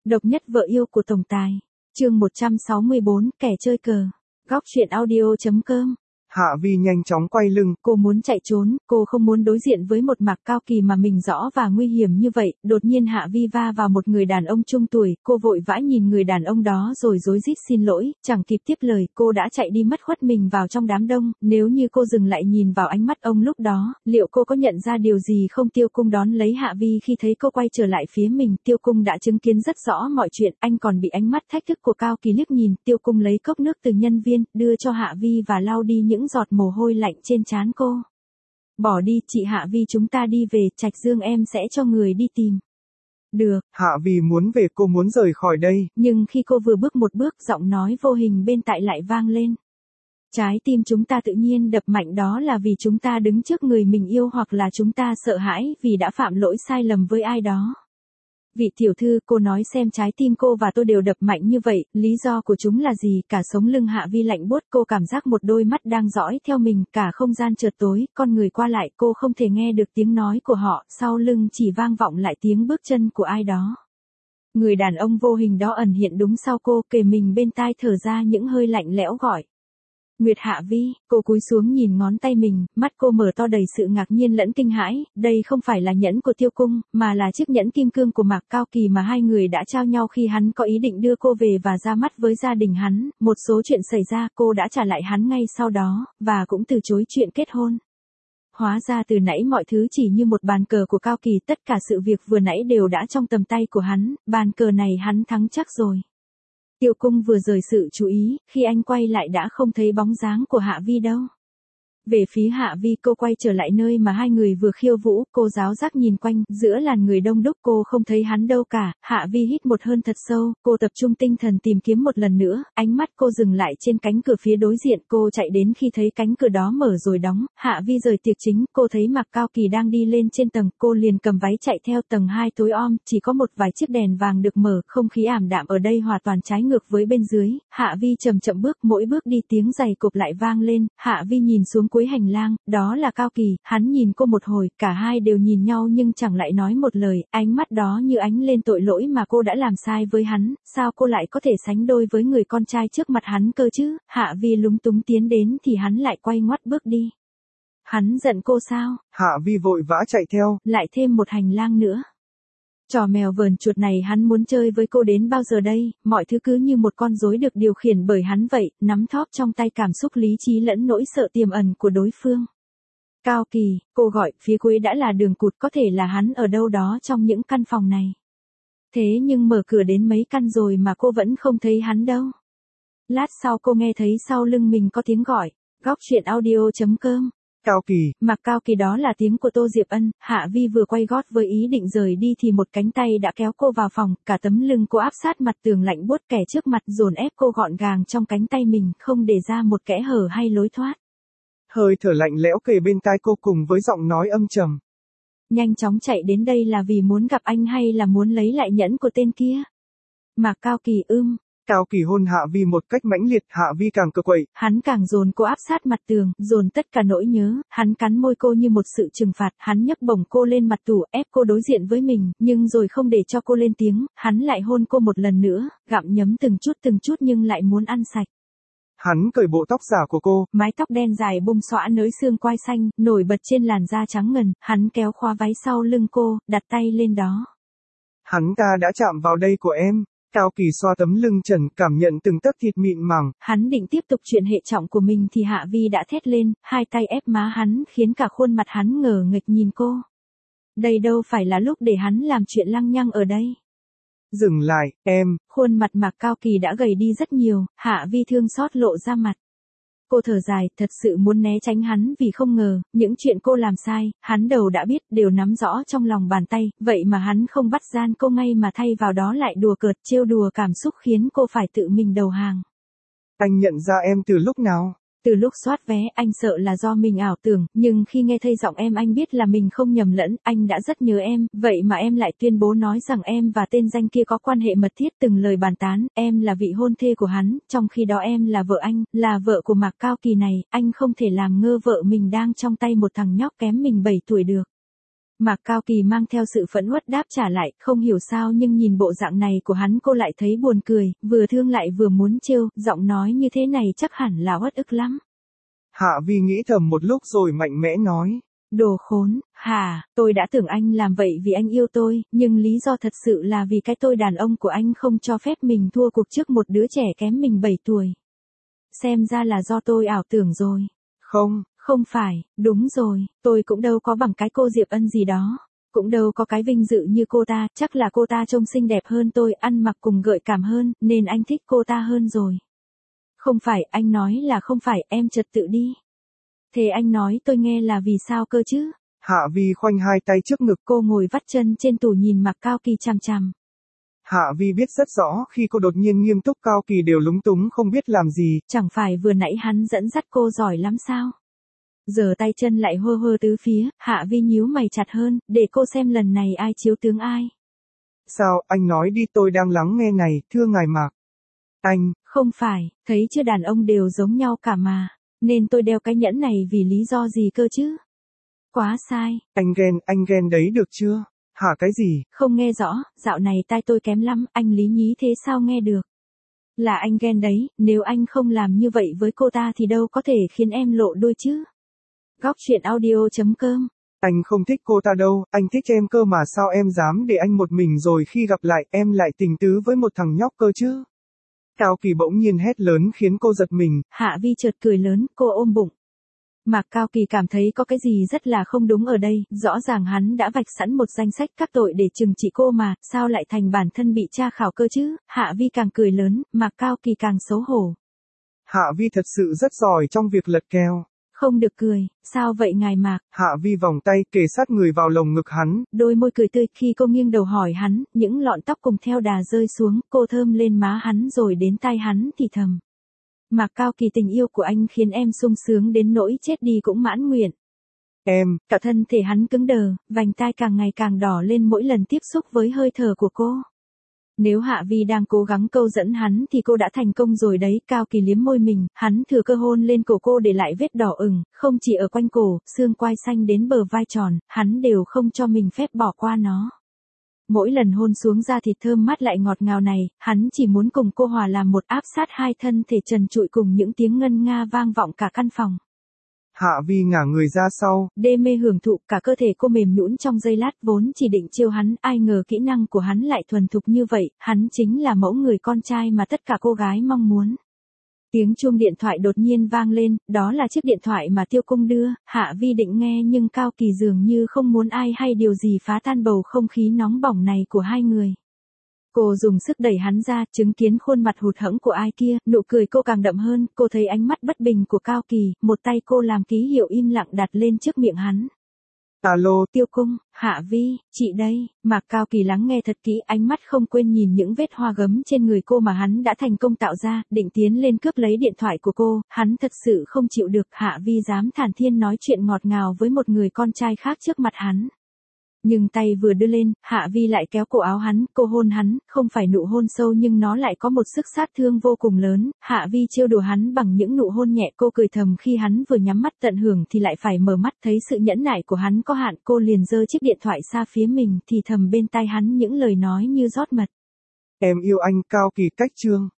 Độc nhất vợ yêu của tổng tài. Chương 164, kẻ chơi cờ. Góc truyện audio.com. Hạ Vi nhanh chóng quay lưng. Cô muốn chạy trốn, cô không muốn đối diện với một Mạc Cao Kỳ mà mình rõ và nguy hiểm như vậy. Đột nhiên Hạ Vi va vào một người đàn ông trung tuổi, cô vội vã nhìn người đàn ông đó rồi rối rít xin lỗi, chẳng kịp tiếp lời, cô đã chạy đi mất khuất mình vào trong đám đông. Nếu như cô dừng lại nhìn vào ánh mắt ông lúc đó, liệu cô có nhận ra điều gì không? Tiêu Cung đón lấy Hạ Vi khi thấy cô quay trở lại phía mình. Tiêu Cung đã chứng kiến rất rõ mọi chuyện, anh còn bị ánh mắt thách thức của Cao Kỳ liếc nhìn. Tiêu Cung lấy cốc nước từ nhân viên, đưa cho Hạ Vi và lau đi những giọt mồ hôi lạnh trên trán cô. Bỏ đi chị Hạ Vi, chúng ta đi về, Trạch Dương em sẽ cho người đi tìm. Được. Hạ Vi muốn về, cô muốn rời khỏi đây. Nhưng khi cô vừa bước một bước, giọng nói vô hình bên tai lại vang lên. Trái tim chúng ta tự nhiên đập mạnh, đó là vì chúng ta đứng trước người mình yêu hoặc là chúng ta sợ hãi vì đã phạm lỗi sai lầm với ai đó. Vị tiểu thư, cô nói xem, trái tim cô và tôi đều đập mạnh như vậy, lý do của chúng là gì? Cả sống lưng Hạ Vi lạnh buốt, cô cảm giác một đôi mắt đang dõi theo mình, cả không gian chợt tối, con người qua lại, cô không thể nghe được tiếng nói của họ, sau lưng chỉ vang vọng lại tiếng bước chân của ai đó. Người đàn ông vô hình đó ẩn hiện đúng sau cô, kề mình bên tai thở ra những hơi lạnh lẽo gọi. Nguyệt Hạ Vi, cô cúi xuống nhìn ngón tay mình, mắt cô mở to đầy sự ngạc nhiên lẫn kinh hãi, đây không phải là nhẫn của Tiêu Cung, mà là chiếc nhẫn kim cương của Mạc Cao Kỳ mà hai người đã trao nhau khi hắn có ý định đưa cô về và ra mắt với gia đình hắn. Một số chuyện xảy ra, cô đã trả lại hắn ngay sau đó, và cũng từ chối chuyện kết hôn. Hóa ra từ nãy mọi thứ chỉ như một bàn cờ của Cao Kỳ, tất cả sự việc vừa nãy đều đã trong tầm tay của hắn, bàn cờ này hắn thắng chắc rồi. Tiêu Cung vừa rời sự chú ý, khi anh quay lại đã không thấy bóng dáng của Hạ Vi đâu. Về phía Hạ Vi, cô quay trở lại nơi mà hai người vừa khiêu vũ, cô giáo giác nhìn quanh, giữa làn người đông đúc cô không thấy hắn đâu cả. Hạ Vi hít một hơi thật sâu, cô tập trung tinh thần tìm kiếm một lần nữa, ánh mắt cô dừng lại trên cánh cửa phía đối diện, cô chạy đến khi thấy cánh cửa đó mở rồi đóng. Hạ Vi rời tiệc chính, cô thấy Mạc Cao Kỳ đang đi lên trên tầng, cô liền cầm váy chạy theo. Tầng 2 tối om, chỉ có một vài chiếc đèn vàng được mở, không khí ảm đạm ở đây hoàn toàn trái ngược với bên dưới. Hạ Vi chậm chậm bước, mỗi bước đi tiếng giày cộp lại vang lên. Hạ Vi nhìn xuống cuối hành lang, đó là Cao Kỳ, hắn nhìn cô một hồi, cả hai đều nhìn nhau nhưng chẳng lại nói một lời, ánh mắt đó như ánh lên tội lỗi mà cô đã làm sai với hắn, sao cô lại có thể sánh đôi với người con trai trước mặt hắn cơ chứ? Hạ Vi lúng túng tiến đến thì hắn lại quay ngoắt bước đi. Hắn giận cô sao? Hạ Vi vội vã chạy theo. Lại thêm một hành lang nữa. Trò mèo vờn chuột này hắn muốn chơi với cô đến bao giờ đây? Mọi thứ cứ như một con rối được điều khiển bởi hắn vậy, nắm thóp trong tay cảm xúc, lý trí lẫn nỗi sợ tiềm ẩn của đối phương. Cao Kỳ, cô gọi, phía cuối đã là đường cụt, có thể là hắn ở đâu đó trong những căn phòng này. Thế nhưng mở cửa đến mấy căn rồi mà cô vẫn không thấy hắn đâu. Lát sau cô nghe thấy sau lưng mình có tiếng gọi. Góc truyện audio.com. Cao Kỳ. Mạc Cao Kỳ, đó là tiếng của Tô Diệp Ân. Hạ Vi vừa quay gót với ý định rời đi thì một cánh tay đã kéo cô vào phòng, cả tấm lưng cô áp sát mặt tường lạnh buốt, kẻ trước mặt dồn ép cô gọn gàng trong cánh tay mình, không để ra một kẽ hở hay lối thoát. Hơi thở lạnh lẽo kề bên tai cô cùng với giọng nói âm trầm. Nhanh chóng chạy đến đây là vì muốn gặp anh hay là muốn lấy lại nhẫn của tên kia? Mạc Cao Kỳ Cao Kỳ hôn Hạ Vi một cách mãnh liệt, Hạ Vi càng cựa quậy. Hắn càng dồn cô áp sát mặt tường, dồn tất cả nỗi nhớ, hắn cắn môi cô như một sự trừng phạt, hắn nhấc bổng cô lên mặt tủ, ép cô đối diện với mình, nhưng rồi không để cho cô lên tiếng, hắn lại hôn cô một lần nữa, gặm nhấm từng chút nhưng lại muốn ăn sạch. Hắn cởi bộ tóc giả của cô, mái tóc đen dài bung xõa nới xương quai xanh, nổi bật trên làn da trắng ngần, hắn kéo khóa váy sau lưng cô, đặt tay lên đó. Hắn ta đã chạm vào đây của em. Cao Kỳ xoa tấm lưng trần, cảm nhận từng tấc thịt mịn màng. Hắn định tiếp tục chuyện hệ trọng của mình thì Hạ Vi đã thét lên, hai tay ép má hắn khiến cả khuôn mặt hắn ngờ nghệch nhìn cô. Đây đâu phải là lúc để hắn làm chuyện lăng nhăng ở đây. Dừng lại, em. Khuôn mặt Mạc Cao Kỳ đã gầy đi rất nhiều, Hạ Vi thương xót lộ ra mặt. Cô thở dài, thật sự muốn né tránh hắn vì không ngờ, những chuyện cô làm sai, hắn đầu đã biết, đều nắm rõ trong lòng bàn tay, vậy mà hắn không bắt gian cô ngay mà thay vào đó lại đùa cợt, trêu đùa cảm xúc khiến cô phải tự mình đầu hàng. Anh nhận ra em từ lúc nào? Từ lúc soát vé, anh sợ là do mình ảo tưởng, nhưng khi nghe thấy giọng em anh biết là mình không nhầm lẫn, anh đã rất nhớ em, vậy mà em lại tuyên bố nói rằng em và tên danh kia có quan hệ mật thiết, từng lời bàn tán, em là vị hôn thê của hắn, trong khi đó em là vợ anh, là vợ của Mạc Cao Kỳ này, anh không thể làm ngơ vợ mình đang trong tay một thằng nhóc kém mình 7 tuổi được. Mạc Cao Kỳ mang theo sự phẫn uất đáp trả lại, không hiểu sao nhưng nhìn bộ dạng này của hắn cô lại thấy buồn cười, vừa thương lại vừa muốn trêu, giọng nói như thế này chắc hẳn là uất ức lắm. Hạ Vi nghĩ thầm một lúc rồi mạnh mẽ nói. Đồ khốn, hả, tôi đã tưởng anh làm vậy vì anh yêu tôi, nhưng lý do thật sự là vì cái tôi đàn ông của anh không cho phép mình thua cuộc trước một đứa trẻ kém mình 7 tuổi. Xem ra là do tôi ảo tưởng rồi. Không. Không phải, đúng rồi, tôi cũng đâu có bằng cái cô Diệp Ân gì đó. Cũng đâu có cái vinh dự như cô ta, chắc là cô ta trông xinh đẹp hơn tôi, ăn mặc cùng gợi cảm hơn, nên anh thích cô ta hơn rồi. Không phải, anh nói là không phải, em trật tự đi. Thế anh nói tôi nghe là vì sao cơ chứ? Hạ Vi khoanh hai tay trước ngực. Cô ngồi vắt chân trên tủ nhìn Mạc Cao Kỳ chằm chằm. Hạ Vi biết rất rõ khi cô đột nhiên nghiêm túc Cao Kỳ đều lúng túng không biết làm gì. Chẳng phải vừa nãy hắn dẫn dắt cô giỏi lắm sao? Giờ tay chân lại hơ hơ tứ phía, Hạ Vi nhíu mày chặt hơn, để cô xem lần này ai chiếu tướng ai. Sao, anh nói đi tôi đang lắng nghe này, thưa ngài Mạc. Anh. Không phải, thấy chưa đàn ông đều giống nhau cả mà. Nên tôi đeo cái nhẫn này vì lý do gì cơ chứ? Quá sai. Anh ghen đấy được chưa? Hả cái gì? Không nghe rõ, dạo này tai tôi kém lắm, anh lý nhí thế sao nghe được? Là anh ghen đấy, nếu anh không làm như vậy với cô ta thì đâu có thể khiến em lộ đôi chứ? Góc truyện audio.com. Anh không thích cô ta đâu, anh thích em cơ mà sao em dám để anh một mình rồi khi gặp lại em lại tình tứ với một thằng nhóc cơ chứ? Cao Kỳ bỗng nhiên hét lớn khiến cô giật mình. Hạ Vi chợt cười lớn, cô ôm bụng. Mạc Cao Kỳ cảm thấy có cái gì rất là không đúng ở đây, rõ ràng hắn đã vạch sẵn một danh sách các tội để trừng trị cô mà, sao lại thành bản thân bị tra khảo cơ chứ? Hạ Vi càng cười lớn, Mạc Cao Kỳ càng xấu hổ. Hạ Vi thật sự rất giỏi trong việc lật kèo. Không được cười, sao vậy ngài Mạc? Hạ Vi vòng tay kề sát người vào lồng ngực hắn. Đôi môi cười tươi khi cô nghiêng đầu hỏi hắn, những lọn tóc cùng theo đà rơi xuống, cô thơm lên má hắn rồi đến tai hắn thì thầm. Mạc Cao Kỳ, tình yêu của anh khiến em sung sướng đến nỗi chết đi cũng mãn nguyện. Em. Cả thân thể hắn cứng đờ, vành tai càng ngày càng đỏ lên mỗi lần tiếp xúc với hơi thở của cô. Nếu Hạ Vi đang cố gắng câu dẫn hắn thì cô đã thành công rồi đấy. Cao Kỳ liếm môi mình, hắn thừa cơ hôn lên cổ cô để lại vết đỏ ửng, không chỉ ở quanh cổ, xương quai xanh đến bờ vai tròn, hắn đều không cho mình phép bỏ qua nó. Mỗi lần hôn xuống da thịt thơm mát lại ngọt ngào này, hắn chỉ muốn cùng cô hòa làm một, áp sát hai thân thể trần trụi cùng những tiếng ngân nga vang vọng cả căn phòng. Hạ Vi ngả người ra sau, đê mê hưởng thụ, cả cơ thể cô mềm nhũn trong giây lát, vốn chỉ định chiêu hắn, ai ngờ kỹ năng của hắn lại thuần thục như vậy, hắn chính là mẫu người con trai mà tất cả cô gái mong muốn. Tiếng chuông điện thoại đột nhiên vang lên, đó là chiếc điện thoại mà Tiêu Cung đưa, Hạ Vi định nghe nhưng Cao Kỳ dường như không muốn ai hay điều gì phá tan bầu không khí nóng bỏng này của hai người. Cô dùng sức đẩy hắn ra, chứng kiến khuôn mặt hụt hẫng của ai kia, nụ cười cô càng đậm hơn, cô thấy ánh mắt bất bình của Cao Kỳ, một tay cô làm ký hiệu im lặng đặt lên trước miệng hắn. Alo, Tiêu Cung, Hạ Vi, chị đây. Mạc Cao Kỳ lắng nghe thật kỹ, ánh mắt không quên nhìn những vết hoa gấm trên người cô mà hắn đã thành công tạo ra, định tiến lên cướp lấy điện thoại của cô, hắn thật sự không chịu được Hạ Vi dám thản thiên nói chuyện ngọt ngào với một người con trai khác trước mặt hắn. Nhưng tay vừa đưa lên, Hạ Vi lại kéo cổ áo hắn, cô hôn hắn, không phải nụ hôn sâu nhưng nó lại có một sức sát thương vô cùng lớn. Hạ Vi trêu đùa hắn bằng những nụ hôn nhẹ, cô cười thầm khi hắn vừa nhắm mắt tận hưởng thì lại phải mở mắt, thấy sự nhẫn nại của hắn có hạn, cô liền giơ chiếc điện thoại xa phía mình, thì thầm bên tai hắn những lời nói như rót mật. Em yêu anh. Cao Kỳ cách chương.